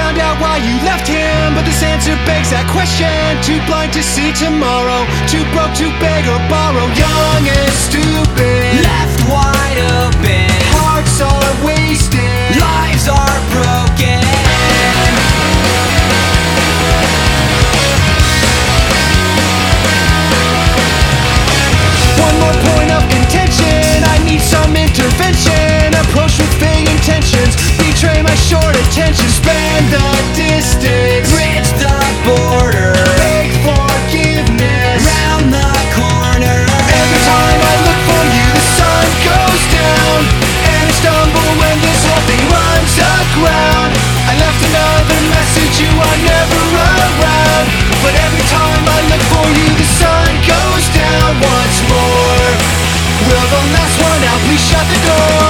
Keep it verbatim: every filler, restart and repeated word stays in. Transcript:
found out why you left him, but this answer begs that question. Too blind to see tomorrow, too broke to beg or borrow. Young and stupid, left wide open, hearts are wasted, lives are broken. One more point of contention, I need some intervention. Approach with vague intentions, betray my short attention. Span the distance, Bridge the border, beg forgiveness, round the corner. every time I look for you the sun goes down, and I stumble when this whole thing runs aground. I left another message, you are never around, but every time I look for you the sun goes down once more. Will the last one out, please shut the door.